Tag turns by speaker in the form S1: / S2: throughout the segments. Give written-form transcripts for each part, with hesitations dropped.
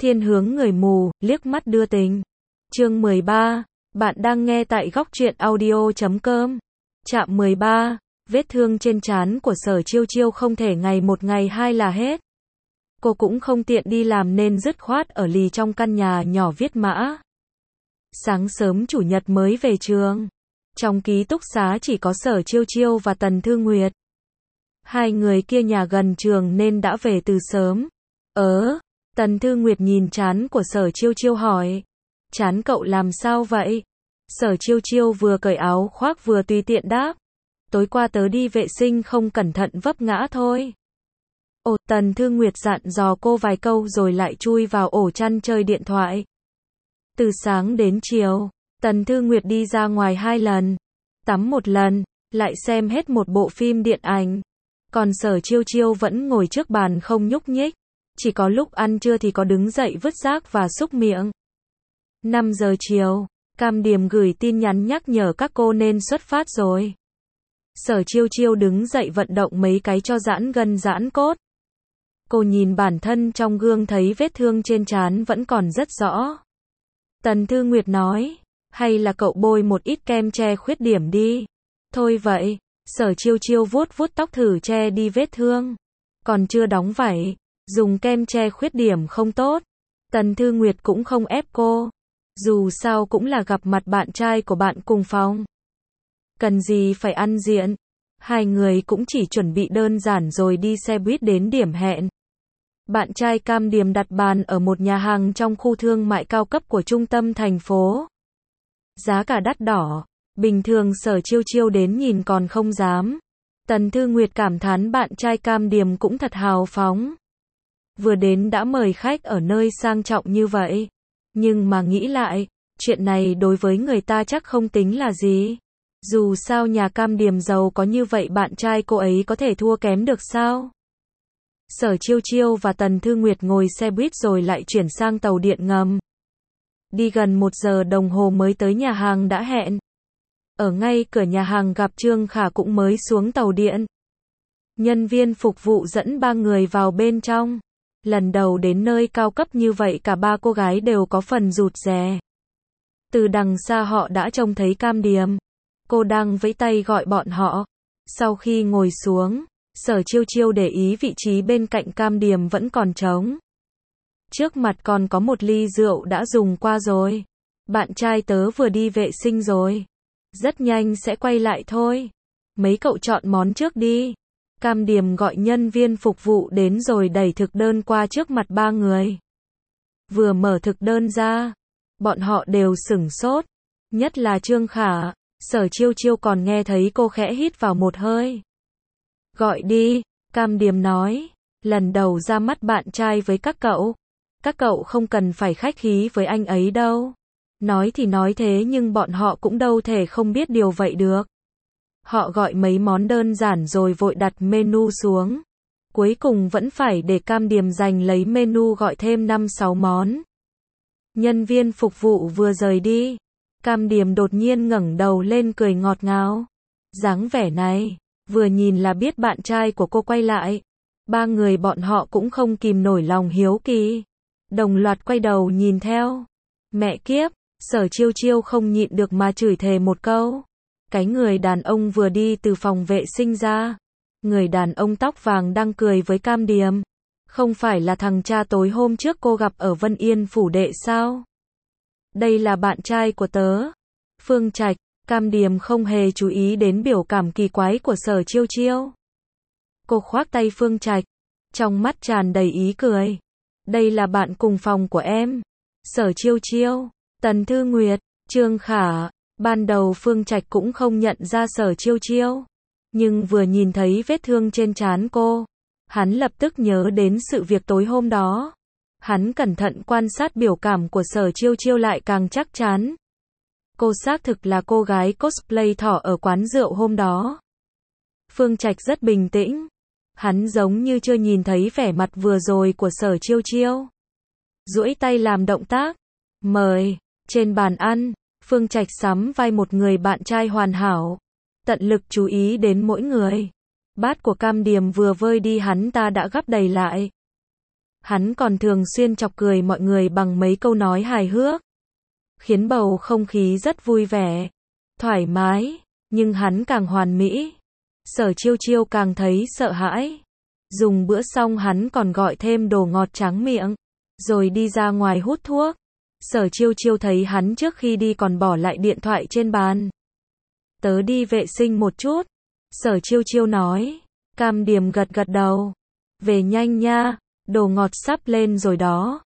S1: Thiên hướng người mù, liếc mắt đưa tình. Chương 13. Bạn đang nghe tại góc truyện audio.com. Trạm 13. Vết thương trên trán của Sở Chiêu Chiêu không thể ngày một ngày hai là hết. Cô cũng không tiện đi làm nên dứt khoát ở lì trong căn nhà nhỏ viết mã. Sáng sớm chủ nhật mới về trường. Trong ký túc xá chỉ có Sở Chiêu Chiêu và Tần Thư Nguyệt. Hai người kia nhà gần trường nên đã về từ sớm. Tần Thư Nguyệt nhìn trán của Sở Chiêu Chiêu hỏi. Trán cậu làm sao vậy? Sở Chiêu Chiêu vừa cởi áo khoác vừa tùy tiện đáp. Tối qua tớ đi vệ sinh không cẩn thận vấp ngã thôi. Tần Thư Nguyệt dặn dò cô vài câu rồi lại chui vào ổ chăn chơi điện thoại. Từ sáng đến chiều, Tần Thư Nguyệt đi ra ngoài 2 lần, tắm 1 lần, lại xem hết một bộ phim điện ảnh. Còn Sở Chiêu Chiêu vẫn ngồi trước bàn không nhúc nhích. Chỉ có lúc ăn trưa thì có đứng dậy vứt rác và xúc miệng. 5 giờ chiều, Cam Điềm gửi tin nhắn nhắc nhở các cô nên xuất phát rồi. Sở Chiêu Chiêu đứng dậy vận động mấy cái cho giãn gân giãn cốt. Cô nhìn bản thân trong gương thấy vết thương trên trán vẫn còn rất rõ. Tần Thư Nguyệt nói, hay là cậu bôi một ít kem che khuyết điểm đi. Thôi vậy, Sở Chiêu Chiêu vuốt vuốt tóc thử che đi vết thương. Còn chưa đóng vảy, dùng kem che khuyết điểm không tốt. Tần Thư Nguyệt cũng không ép cô. Dù sao cũng là gặp mặt bạn trai của bạn cùng phòng. Cần gì phải ăn diện. Hai người cũng chỉ chuẩn bị đơn giản rồi đi xe buýt đến điểm hẹn. Bạn trai Cam Điềm đặt bàn ở một nhà hàng trong khu thương mại cao cấp của trung tâm thành phố. Giá cả đắt đỏ. Bình thường Sở Chiêu Chiêu đến nhìn còn không dám. Tần Thư Nguyệt cảm thán bạn trai Cam Điềm cũng thật hào phóng. Vừa đến đã mời khách ở nơi sang trọng như vậy. Nhưng mà nghĩ lại, chuyện này đối với người ta chắc không tính là gì. Dù sao nhà Cam Điềm giàu có như vậy bạn trai cô ấy có thể thua kém được sao? Sở Chiêu Chiêu và Tần Thư Nguyệt ngồi xe buýt rồi lại chuyển sang tàu điện ngầm. Đi gần 1 giờ đồng hồ mới tới nhà hàng đã hẹn. Ở ngay cửa nhà hàng gặp Trương Khả cũng mới xuống tàu điện. Nhân viên phục vụ dẫn 3 người vào bên trong. Lần đầu đến nơi cao cấp như vậy cả 3 cô gái đều có phần rụt rè. Từ đằng xa họ đã trông thấy Cam Điềm. Cô đang vẫy tay gọi bọn họ. Sau khi ngồi xuống, Sở Chiêu Chiêu để ý vị trí bên cạnh Cam Điềm vẫn còn trống. Trước mặt còn có một ly rượu đã dùng qua rồi. Bạn trai tớ vừa đi vệ sinh rồi. Rất nhanh sẽ quay lại thôi. Mấy cậu chọn món trước đi. Cam Điềm gọi nhân viên phục vụ đến rồi đẩy thực đơn qua trước mặt 3 người. Vừa mở thực đơn ra, bọn họ đều sửng sốt. Nhất là Trương Khả. Sở Chiêu Chiêu còn nghe thấy cô khẽ hít vào một hơi. Gọi đi, Cam Điềm nói. Lần đầu ra mắt bạn trai với các cậu. Các cậu không cần phải khách khí với anh ấy đâu. Nói thì nói thế nhưng bọn họ cũng đâu thể không biết điều vậy được. Họ gọi mấy món đơn giản rồi vội đặt menu xuống. Cuối cùng vẫn phải để Cam Điềm giành lấy menu gọi thêm 5-6 món. Nhân viên phục vụ vừa rời đi. Cam Điềm đột nhiên ngẩng đầu lên cười ngọt ngào. Dáng vẻ này, vừa nhìn là biết bạn trai của cô quay lại. 3 người bọn họ cũng không kìm nổi lòng hiếu kỳ. Đồng loạt quay đầu nhìn theo. Mẹ kiếp, Sở Chiêu Chiêu không nhịn được mà chửi thề một câu. Cái người đàn ông vừa đi từ phòng vệ sinh ra. Người đàn ông tóc vàng đang cười với Cam Điềm. Không phải là thằng cha tối hôm trước cô gặp ở Vân Yên phủ đệ sao? Đây là bạn trai của tớ. Phương Trạch. Cam Điềm không hề chú ý đến biểu cảm kỳ quái của Sở Chiêu Chiêu. Cô khoác tay Phương Trạch. Trong mắt tràn đầy ý cười. Đây là bạn cùng phòng của em. Sở Chiêu Chiêu, Tần Thư Nguyệt, Trương Khả. Ban đầu Phương Trạch cũng không nhận ra Sở Chiêu Chiêu. Nhưng vừa nhìn thấy vết thương trên trán cô, hắn lập tức nhớ đến sự việc tối hôm đó. Hắn cẩn thận quan sát biểu cảm của Sở Chiêu Chiêu lại càng chắc chắn. Cô xác thực là cô gái cosplay thỏ ở quán rượu hôm đó. Phương Trạch rất bình tĩnh. Hắn giống như chưa nhìn thấy vẻ mặt vừa rồi của Sở Chiêu Chiêu. Duỗi tay làm động tác. Mời. Trên bàn ăn, Phương Trạch sắm vai một người bạn trai hoàn hảo. Tận lực chú ý đến mỗi người. Bát của Cam Điềm vừa vơi đi hắn ta đã gắp đầy lại. Hắn còn thường xuyên chọc cười mọi người bằng mấy câu nói hài hước, khiến bầu không khí rất vui vẻ, thoải mái, nhưng hắn càng hoàn mỹ. Sở Chiêu Chiêu càng thấy sợ hãi. Dùng bữa xong hắn còn gọi thêm đồ ngọt tráng miệng, rồi đi ra ngoài hút thuốc. Sở Chiêu Chiêu thấy hắn trước khi đi còn bỏ lại điện thoại trên bàn. Tớ đi vệ sinh một chút. Sở Chiêu Chiêu nói. Cam Điềm gật gật đầu. Về nhanh nha, đồ ngọt sắp lên rồi đó.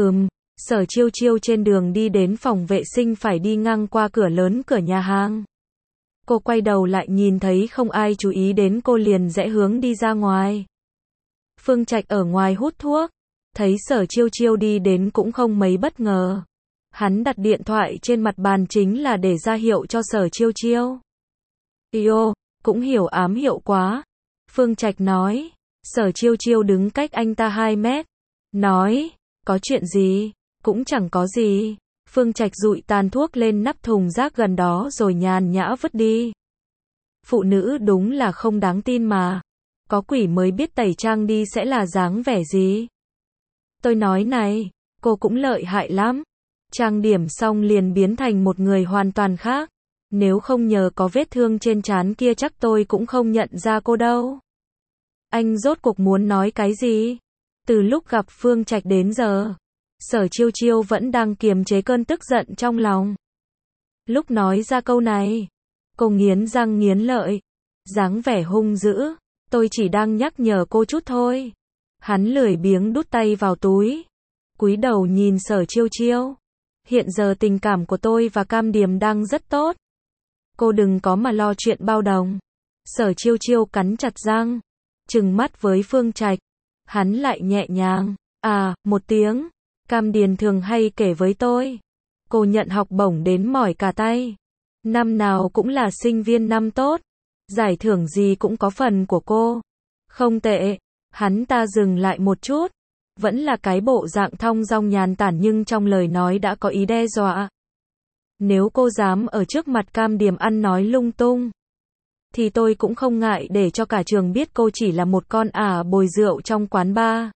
S1: Sở Chiêu Chiêu trên đường đi đến phòng vệ sinh phải đi ngang qua cửa lớn cửa nhà hàng. Cô quay đầu lại nhìn thấy không ai chú ý đến cô liền rẽ hướng đi ra ngoài. Phương Trạch ở ngoài hút thuốc, thấy Sở Chiêu Chiêu đi đến cũng không mấy bất ngờ. Hắn đặt điện thoại trên mặt bàn chính là để ra hiệu cho Sở Chiêu Chiêu. Yêu, cũng hiểu ám hiệu quá. Phương Trạch nói. Sở Chiêu Chiêu đứng cách anh ta 2 mét. Nói, có chuyện gì? Cũng chẳng có gì. Phương Trạch dụi tàn thuốc lên nắp thùng rác gần đó rồi nhàn nhã vứt đi. Phụ nữ đúng là không đáng tin mà. Có quỷ mới biết tẩy trang đi sẽ là dáng vẻ gì. Tôi nói này, cô cũng lợi hại lắm. Trang điểm xong liền biến thành một người hoàn toàn khác. Nếu không nhờ có vết thương trên trán kia chắc tôi cũng không nhận ra cô đâu. Anh rốt cuộc muốn nói cái gì? Từ lúc gặp Phương Trạch đến giờ, Sở Chiêu Chiêu vẫn đang kiềm chế cơn tức giận trong lòng. Lúc nói ra câu này, cô nghiến răng nghiến lợi, dáng vẻ hung dữ. Tôi chỉ đang nhắc nhở cô chút thôi. Hắn lười biếng đút tay vào túi, cúi đầu nhìn Sở Chiêu Chiêu. Hiện giờ tình cảm của tôi và Cam Điềm đang rất tốt. Cô đừng có mà lo chuyện bao đồng. Sở Chiêu Chiêu cắn chặt răng, trừng mắt với Phương Trạch. Hắn lại nhẹ nhàng, một tiếng. Cam Điền thường hay kể với tôi. Cô nhận học bổng đến mỏi cả tay. Năm nào cũng là sinh viên năm tốt. Giải thưởng gì cũng có phần của cô. Không tệ. Hắn ta dừng lại một chút. Vẫn là cái bộ dạng thong dong nhàn tản nhưng trong lời nói đã có ý đe dọa. Nếu cô dám ở trước mặt Cam Điềm ăn nói lung tung, thì tôi cũng không ngại để cho cả trường biết cô chỉ là một con ả bồi rượu trong quán bar.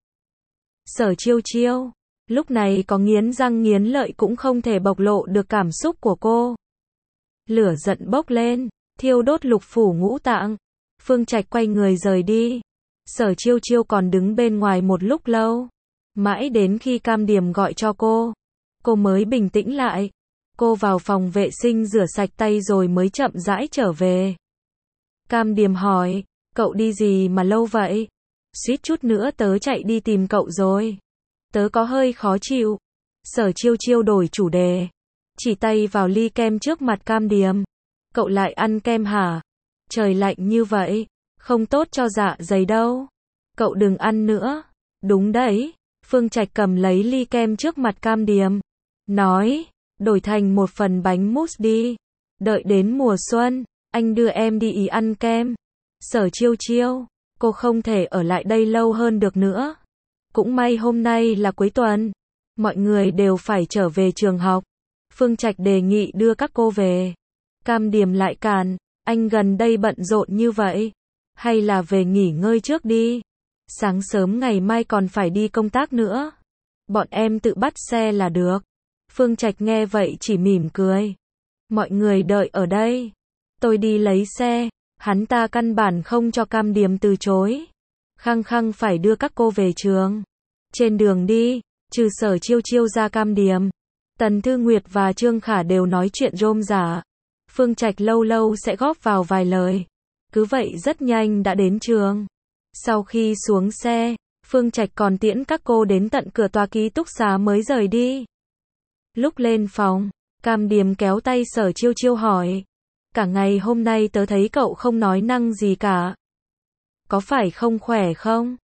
S1: Sở Chiêu Chiêu, lúc này có nghiến răng nghiến lợi cũng không thể bộc lộ được cảm xúc của cô. Lửa giận bốc lên, thiêu đốt lục phủ ngũ tạng. Phương Trạch quay người rời đi. Sở Chiêu Chiêu còn đứng bên ngoài một lúc lâu. Mãi đến khi Cam Điềm gọi cho cô mới bình tĩnh lại. Cô vào phòng vệ sinh rửa sạch tay rồi mới chậm rãi trở về. Cam Điềm hỏi, cậu đi gì mà lâu vậy? Suýt chút nữa tớ chạy đi tìm cậu rồi. Tớ có hơi khó chịu. Sở Chiêu Chiêu đổi chủ đề, chỉ tay vào ly kem trước mặt Cam Điềm. Cậu lại ăn kem hả? Trời lạnh như vậy, không tốt cho dạ dày đâu. Cậu đừng ăn nữa. Đúng đấy. Phương Trạch cầm lấy ly kem trước mặt Cam Điềm, nói, đổi thành một phần bánh mousse đi. Đợi đến mùa xuân, anh đưa em đi Ý ăn kem. Sở Chiêu Chiêu, cô không thể ở lại đây lâu hơn được nữa. Cũng may hôm nay là cuối tuần, mọi người đều phải trở về trường học. Phương Trạch đề nghị đưa các cô về. Cam Điềm lại cản, anh gần đây bận rộn như vậy, hay là về nghỉ ngơi trước đi. Sáng sớm ngày mai còn phải đi công tác nữa. Bọn em tự bắt xe là được. Phương Trạch nghe vậy chỉ mỉm cười. Mọi người đợi ở đây. Tôi đi lấy xe. Hắn ta căn bản không cho Cam Điềm từ chối. Khăng khăng phải đưa các cô về trường. Trên đường đi, trừ Sở Chiêu Chiêu ra Cam Điềm, Tần Thư Nguyệt và Trương Khả đều nói chuyện rôm rả. Phương Trạch lâu lâu sẽ góp vào vài lời. Cứ vậy rất nhanh đã đến trường. Sau khi xuống xe, Phương Trạch còn tiễn các cô đến tận cửa tòa ký túc xá mới rời đi. Lúc lên phòng, Cam Điềm kéo tay Sở Chiêu Chiêu hỏi. Cả ngày hôm nay tớ thấy cậu không nói năng gì cả. Có phải không khỏe không?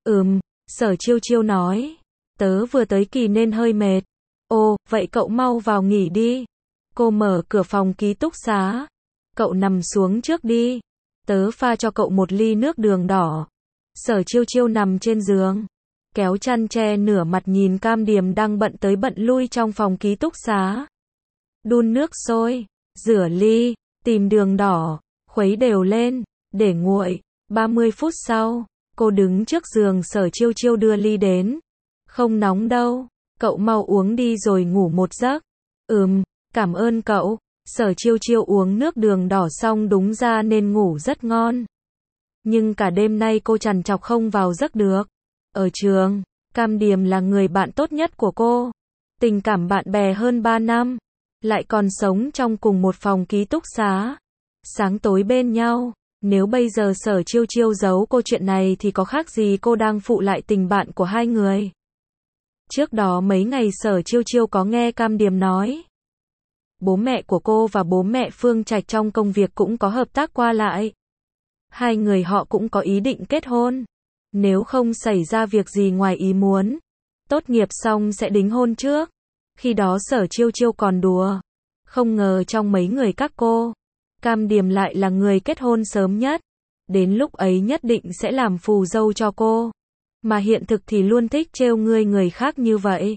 S1: Sở Chiêu Chiêu nói. Tớ vừa tới kỳ nên hơi mệt. Ồ, vậy cậu mau vào nghỉ đi. Cô mở cửa phòng ký túc xá. Cậu nằm xuống trước đi. Tớ pha cho cậu một ly nước đường đỏ. Sở Chiêu Chiêu nằm trên giường, kéo chăn che nửa mặt nhìn Cam Điềm đang bận tới bận lui trong phòng ký túc xá. Đun nước sôi, rửa ly, tìm đường đỏ, khuấy đều lên, để nguội. 30 phút sau, cô đứng trước giường Sở Chiêu Chiêu đưa ly đến. Không nóng đâu, cậu mau uống đi rồi ngủ một giấc. Cảm ơn cậu. Sở Chiêu Chiêu uống nước đường đỏ xong đúng ra nên ngủ rất ngon. Nhưng cả đêm nay cô trằn trọc không vào giấc được. Ở trường, Cam Điềm là người bạn tốt nhất của cô. Tình cảm bạn bè hơn 3 năm. Lại còn sống trong cùng một phòng ký túc xá. Sáng tối bên nhau. Nếu bây giờ Sở Chiêu Chiêu giấu cô chuyện này thì có khác gì cô đang phụ lại tình bạn của hai người. Trước đó mấy ngày Sở Chiêu Chiêu có nghe Cam Điềm nói. Bố mẹ của cô và bố mẹ Phương Trạch trong công việc cũng có hợp tác qua lại. Hai người họ cũng có ý định kết hôn. Nếu không xảy ra việc gì ngoài ý muốn. Tốt nghiệp xong sẽ đính hôn trước. Khi đó Sở Chiêu Chiêu còn đùa. Không ngờ trong mấy người các cô, Cam Điềm lại là người kết hôn sớm nhất. Đến lúc ấy nhất định sẽ làm phù dâu cho cô. Mà hiện thực thì luôn thích trêu người khác như vậy.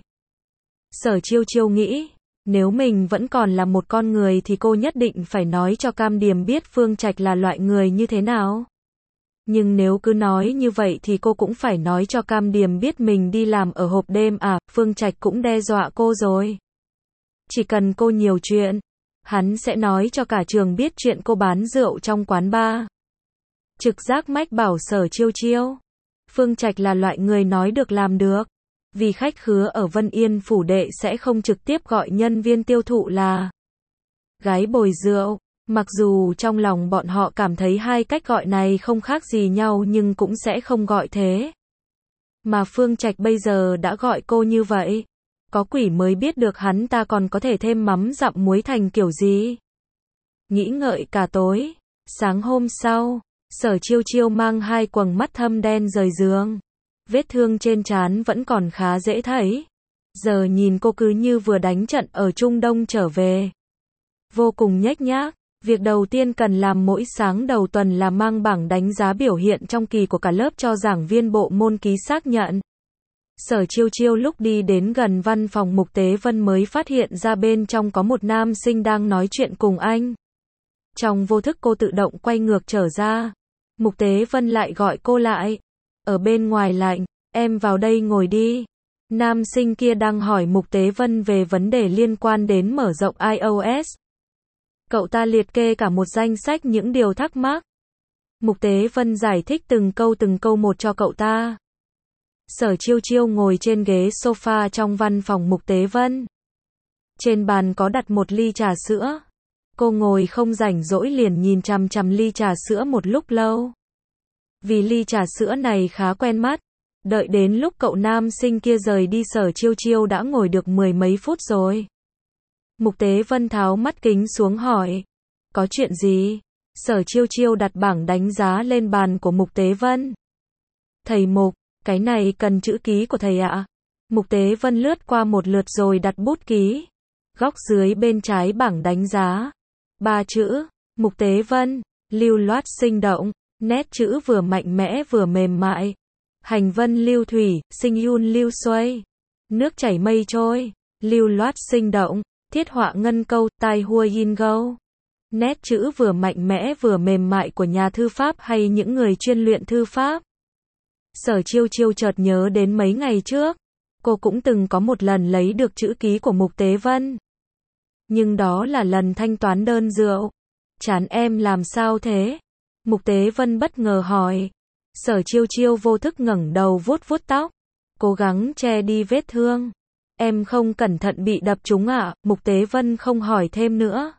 S1: Sở Chiêu Chiêu nghĩ, nếu mình vẫn còn là một con người thì cô nhất định phải nói cho Cam Điềm biết Phương Trạch là loại người như thế nào. Nhưng nếu cứ nói như vậy thì cô cũng phải nói cho Cam Điềm biết mình đi làm ở hộp đêm à, Phương Trạch cũng đe dọa cô rồi. Chỉ cần cô nhiều chuyện, hắn sẽ nói cho cả trường biết chuyện cô bán rượu trong quán bar. Trực giác mách bảo Sở Chiêu Chiêu. Phương Trạch là loại người nói được làm được. Vì khách khứa ở Vân Yên phủ đệ sẽ không trực tiếp gọi nhân viên tiêu thụ là gái bồi rượu. Mặc dù trong lòng bọn họ cảm thấy hai cách gọi này không khác gì nhau nhưng cũng sẽ không gọi thế. Mà Phương Trạch bây giờ đã gọi cô như vậy. Có quỷ mới biết được hắn ta còn có thể thêm mắm dặm muối thành kiểu gì. Nghĩ ngợi cả tối. Sáng hôm sau, Sở Chiêu Chiêu mang hai quầng mắt thâm đen rời giường. Vết thương trên trán vẫn còn khá dễ thấy. Giờ nhìn cô cứ như vừa đánh trận ở Trung Đông trở về. Vô cùng nhếch nhác. Việc đầu tiên cần làm mỗi sáng đầu tuần là mang bảng đánh giá biểu hiện trong kỳ của cả lớp cho giảng viên bộ môn ký xác nhận. Sở Chiêu Chiêu lúc đi đến gần văn phòng Mục Tế Vân mới phát hiện ra bên trong có một nam sinh đang nói chuyện cùng anh. Trong vô thức cô tự động quay ngược trở ra. Mục Tế Vân lại gọi cô lại. Ở bên ngoài lạnh, em vào đây ngồi đi. Nam sinh kia đang hỏi Mục Tế Vân về vấn đề liên quan đến mở rộng iOS. Cậu ta liệt kê cả một danh sách những điều thắc mắc. Mục Tế Vân giải thích từng câu một cho cậu ta. Sở Chiêu Chiêu ngồi trên ghế sofa trong văn phòng Mục Tế Vân. Trên bàn có đặt một ly trà sữa. Cô ngồi không rảnh rỗi liền nhìn chằm chằm ly trà sữa một lúc lâu. Vì ly trà sữa này khá quen mắt. Đợi đến lúc cậu nam sinh kia rời đi Sở Chiêu Chiêu đã ngồi được mười mấy phút rồi. Mục Tế Vân tháo mắt kính xuống hỏi. Có chuyện gì? Sở Chiêu Chiêu đặt bảng đánh giá lên bàn của Mục Tế Vân. Thầy Mục, cái này cần chữ ký của thầy ạ. Mục Tế Vân lướt qua một lượt rồi đặt bút ký. Góc dưới bên trái bảng đánh giá. 3 chữ. Mục Tế Vân. Lưu loát sinh động. Nét chữ vừa mạnh mẽ vừa mềm mại. Hành vân lưu thủy, sinh yun lưu xuôi. Nước chảy mây trôi. Lưu loát sinh động. Thiết họa ngân câu, tai hua yin go. Nét chữ vừa mạnh mẽ vừa mềm mại của nhà thư pháp hay những người chuyên luyện thư pháp. Sở Chiêu Chiêu chợt nhớ đến mấy ngày trước. Cô cũng từng có một lần lấy được chữ ký của Mục Tế Vân. Nhưng đó là lần thanh toán đơn rượu. Chán em làm sao thế? Mục Tế Vân bất ngờ hỏi. Sở Chiêu Chiêu vô thức ngẩng đầu vuốt vuốt tóc. Cố gắng che đi vết thương. Em không cẩn thận bị đập trúng ạ? Mục Tế Vân không hỏi thêm nữa.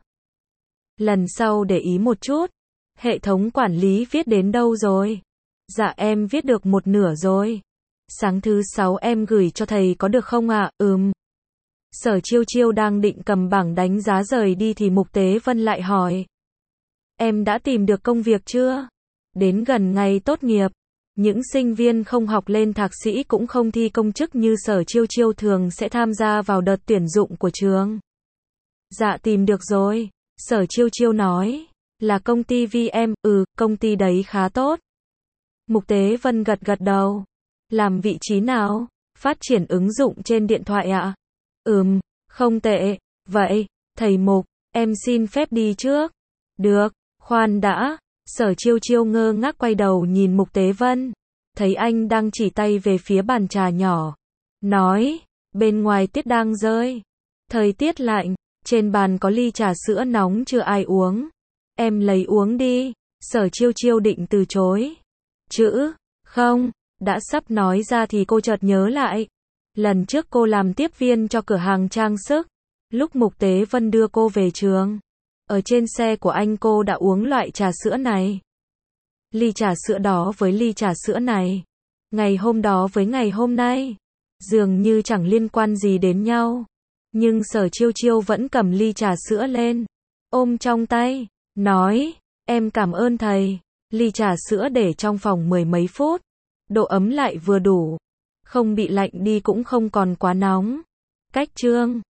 S1: Lần sau để ý một chút. Hệ thống quản lý viết đến đâu rồi? Dạ em viết được một nửa rồi. Sáng thứ 6 em gửi cho thầy có được không ạ? Sở Chiêu Chiêu đang định cầm bảng đánh giá rời đi thì Mục Tế Vân lại hỏi. Em đã tìm được công việc chưa? Đến gần ngày tốt nghiệp, những sinh viên không học lên thạc sĩ cũng không thi công chức như Sở Chiêu Chiêu thường sẽ tham gia vào đợt tuyển dụng của trường. Dạ tìm được rồi. Sở Chiêu Chiêu nói. Là công ty VM, công ty đấy khá tốt. Mục Tế Vân gật gật đầu. Làm vị trí nào? Phát triển ứng dụng trên điện thoại ạ? Không tệ. Vậy, thầy Mục, em xin phép đi trước. Được, khoan đã. Sở Chiêu Chiêu ngơ ngác quay đầu nhìn Mục Tế Vân. Thấy anh đang chỉ tay về phía bàn trà nhỏ. nói, bên ngoài tuyết đang rơi. Thời tiết lạnh, trên bàn có ly trà sữa nóng chưa ai uống. Em lấy uống đi. Sở Chiêu Chiêu định từ chối. Chữ, không, đã sắp nói ra thì cô chợt nhớ lại. Lần trước cô làm tiếp viên cho cửa hàng trang sức. Lúc Mục Tế Vân đưa cô về trường. Ở trên xe của anh cô đã uống loại trà sữa này. Ly trà sữa đó với ly trà sữa này. Ngày hôm đó với ngày hôm nay. Dường như chẳng liên quan gì đến nhau. Nhưng Sở Chiêu Chiêu vẫn cầm ly trà sữa lên. Ôm trong tay. Nói, em cảm ơn thầy. Ly trà sữa để trong phòng 10 mấy phút. Độ ấm lại vừa đủ. Không bị lạnh đi cũng không còn quá nóng. Cách chương